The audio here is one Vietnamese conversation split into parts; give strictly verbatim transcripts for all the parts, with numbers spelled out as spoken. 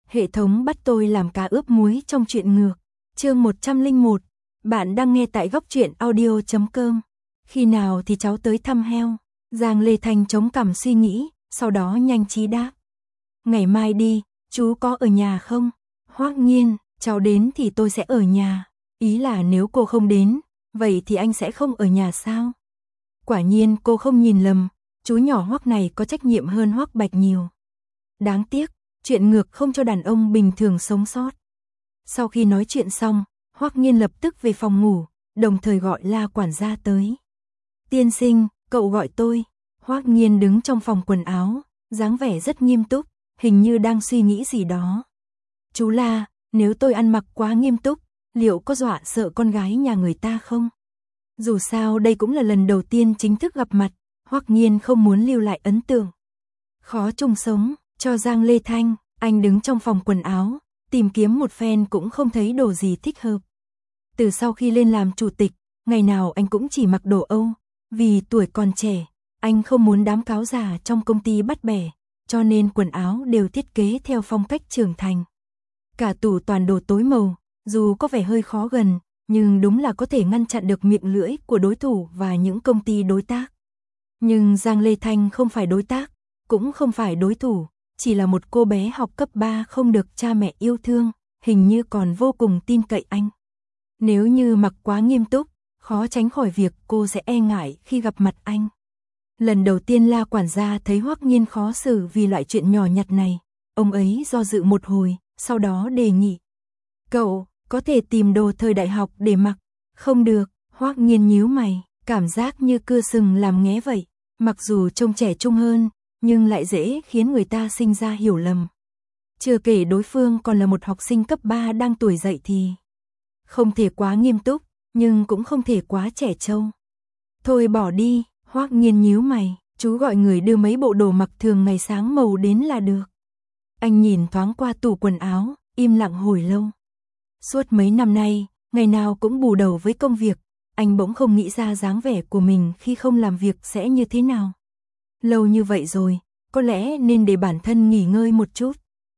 Hệ thống bắt tôi làm cá ướp muối trong truyện ngược. Chương một trăm lẻ một. Bạn đang nghe tại góc truyện audio chấm com. Khi nào thì cháu tới thăm heo? Giang Lê Thanh chống cằm suy nghĩ, sau đó nhanh trí đáp. Ngày mai đi, chú có ở nhà không? Hoắc Nghiên, cháu đến thì tôi sẽ ở nhà. Ý là nếu cô không đến, vậy thì anh sẽ không ở nhà sao? Quả nhiên cô không nhìn lầm, chú nhỏ Hoắc này có trách nhiệm hơn Hoắc Bạch nhiều. Đáng tiếc, chuyện ngược không cho đàn ông bình thường sống sót. Sau khi nói chuyện xong, Hoắc Nghiên lập tức về phòng ngủ, đồng thời gọi La quản gia tới. Tiên sinh, cậu gọi tôi. Hoắc Nghiên đứng trong phòng quần áo, dáng vẻ rất nghiêm túc, hình như đang suy nghĩ gì đó. Chú La, nếu tôi ăn mặc quá nghiêm túc, liệu có dọa sợ con gái nhà người ta không? Dù sao đây cũng là lần đầu tiên chính thức gặp mặt, Hoắc Nghiên không muốn lưu lại ấn tượng khó chung sống. Cho Giang Lê Thanh, anh đứng trong phòng quần áo, tìm kiếm một phen cũng không thấy đồ gì thích hợp. Từ sau khi lên làm chủ tịch, ngày nào anh cũng chỉ mặc đồ Âu, vì tuổi còn trẻ, anh không muốn đám cáo già trong công ty bắt bẻ, cho nên quần áo đều thiết kế theo phong cách trưởng thành. Cả tủ toàn đồ tối màu, dù có vẻ hơi khó gần, nhưng đúng là có thể ngăn chặn được miệng lưỡi của đối thủ và những công ty đối tác. Nhưng Giang Lê Thanh không phải đối tác, cũng không phải đối thủ. Chỉ là một cô bé học cấp ba không được cha mẹ yêu thương, hình như còn vô cùng tin cậy anh. Nếu như mặc quá nghiêm túc, khó tránh khỏi việc cô sẽ e ngại khi gặp mặt anh. Lần đầu tiên La quản gia thấy Hoắc Nghiên khó xử vì loại chuyện nhỏ nhặt này, ông ấy do dự một hồi, sau đó đề nghị. Cậu, có thể tìm đồ thời đại học để mặc. Không được, Hoắc Nghiên nhíu mày, cảm giác như cưa sừng làm nghé vậy. Mặc dù trông trẻ trung hơn, nhưng lại dễ khiến người ta sinh ra hiểu lầm. Chưa kể đối phương còn là một học sinh cấp ba đang tuổi dậy thì không thể quá nghiêm túc, nhưng cũng không thể quá trẻ trâu. Thôi bỏ đi, Hoắc Nghiên nhíu mày, chú gọi người đưa mấy bộ đồ mặc thường ngày sáng màu đến là được. Anh nhìn thoáng qua tủ quần áo, im lặng hồi lâu. Suốt mấy năm nay, ngày nào cũng bù đầu với công việc, anh bỗng không nghĩ ra dáng vẻ của mình khi không làm việc sẽ như thế nào. Lâu như vậy rồi, có lẽ nên để bản thân nghỉ ngơi một chút.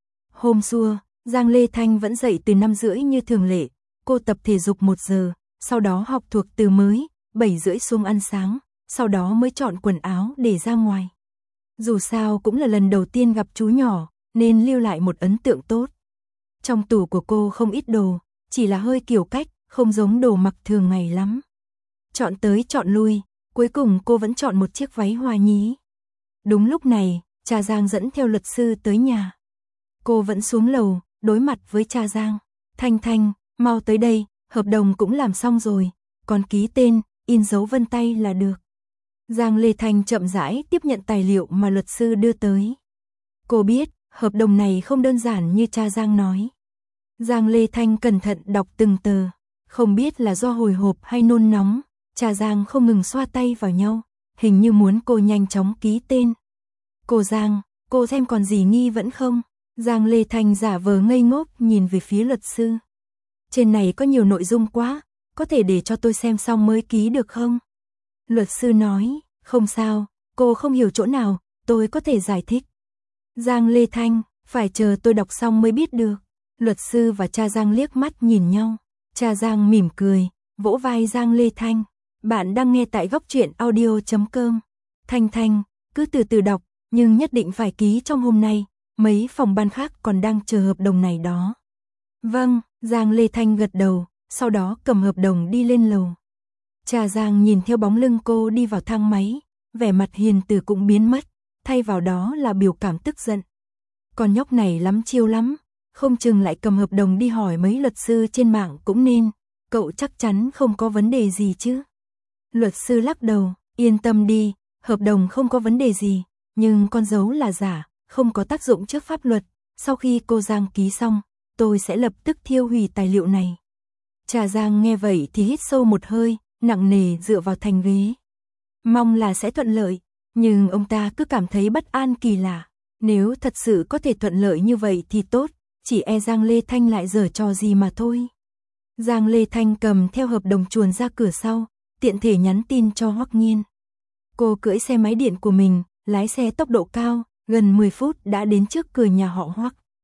Hôm xưa, Giang Lê Thanh vẫn dậy từ năm rưỡi như thường lệ, cô tập thể dục một giờ, sau đó học thuộc từ mới, bảy rưỡi xuống ăn sáng, sau đó mới chọn quần áo để ra ngoài. Dù sao cũng là lần đầu tiên gặp chú nhỏ, nên lưu lại một ấn tượng tốt. Trong tủ của cô không ít đồ, chỉ là hơi kiểu cách, không giống đồ mặc thường ngày lắm. Chọn tới chọn lui, cuối cùng cô vẫn chọn một chiếc váy hoa nhí. Đúng lúc này, cha Giang dẫn theo luật sư tới nhà. Cô vẫn xuống lầu, đối mặt với cha Giang. Thanh Thanh, mau tới đây, hợp đồng cũng làm xong rồi, còn ký tên, in dấu vân tay là được. Giang Lê Thanh chậm rãi tiếp nhận tài liệu mà luật sư đưa tới. Cô biết, hợp đồng này không đơn giản như cha Giang nói. Giang Lê Thanh cẩn thận đọc từng tờ, không biết là do hồi hộp hay nôn nóng, cha Giang không ngừng xoa tay vào nhau, hình như muốn cô nhanh chóng ký tên. Cô Giang, cô xem còn gì nghi vẫn không? Giang Lê Thanh giả vờ ngây ngốc nhìn về phía luật sư. Trên này có nhiều nội dung quá, có thể để cho tôi xem xong mới ký được không? Luật sư nói, không sao, cô không hiểu chỗ nào, tôi có thể giải thích. Giang Lê Thanh, phải chờ tôi đọc xong mới biết được. Luật sư và cha Giang liếc mắt nhìn nhau. Cha Giang mỉm cười, vỗ vai Giang Lê Thanh. Bạn đang nghe tại góc truyện audio chấm com. Thanh Thanh, cứ từ từ đọc, nhưng nhất định phải ký trong hôm nay, mấy phòng ban khác còn đang chờ hợp đồng này đó. Vâng, Giang Lê Thanh gật đầu, sau đó cầm hợp đồng đi lên lầu. Cha Giang nhìn theo bóng lưng cô đi vào thang máy, vẻ mặt hiền từ cũng biến mất, thay vào đó là biểu cảm tức giận. Con nhóc này lắm chiêu lắm, không chừng lại cầm hợp đồng đi hỏi mấy luật sư trên mạng cũng nên, cậu chắc chắn không có vấn đề gì chứ. Luật sư lắc đầu, yên tâm đi, hợp đồng không có vấn đề gì, nhưng con dấu là giả, không có tác dụng trước pháp luật, sau khi cô Giang ký xong, tôi sẽ lập tức thiêu hủy tài liệu này. Cha Giang nghe vậy thì hít sâu một hơi, nặng nề dựa vào thành ghế. Mong là sẽ thuận lợi, nhưng ông ta cứ cảm thấy bất an kỳ lạ. Nếu thật sự có thể thuận lợi như vậy thì tốt, chỉ e Giang Lê Thanh lại giở trò gì mà thôi. Giang Lê Thanh cầm theo hợp đồng chuồn ra cửa sau, tiện thể nhắn tin cho Hoắc Nghiên. Cô cưỡi xe máy điện của mình, lái xe tốc độ cao, gần mười phút đã đến trước cửa nhà họ Hoắc.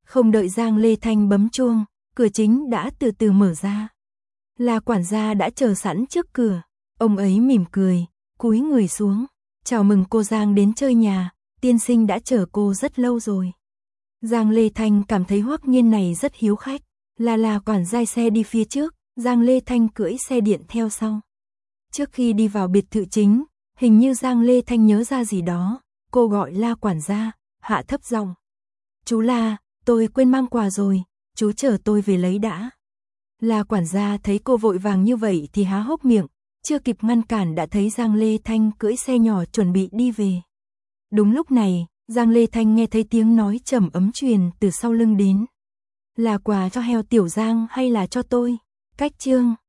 Không đợi Giang Lê Thanh bấm chuông, cửa chính đã từ từ mở ra. Là quản gia đã chờ sẵn trước cửa. Ông ấy mỉm cười, cúi người xuống. Chào mừng cô Giang đến chơi nhà, tiên sinh đã chờ cô rất lâu rồi. Giang Lê Thanh cảm thấy Hoắc Nghiên này rất hiếu khách. Là là quản gia xe đi phía trước, Giang Lê Thanh cưỡi xe điện theo sau. Trước khi đi vào biệt thự chính, hình như Giang Lê Thanh nhớ ra gì đó, cô gọi La quản gia, hạ thấp giọng. Chú La, tôi quên mang quà rồi, chú chờ tôi về lấy đã. La quản gia thấy cô vội vàng như vậy thì há hốc miệng, chưa kịp ngăn cản đã thấy Giang Lê Thanh cưỡi xe nhỏ chuẩn bị đi về. Đúng lúc này, Giang Lê Thanh nghe thấy tiếng nói trầm ấm truyền từ sau lưng đến. Là quà cho heo tiểu Giang hay là cho tôi? Cách chương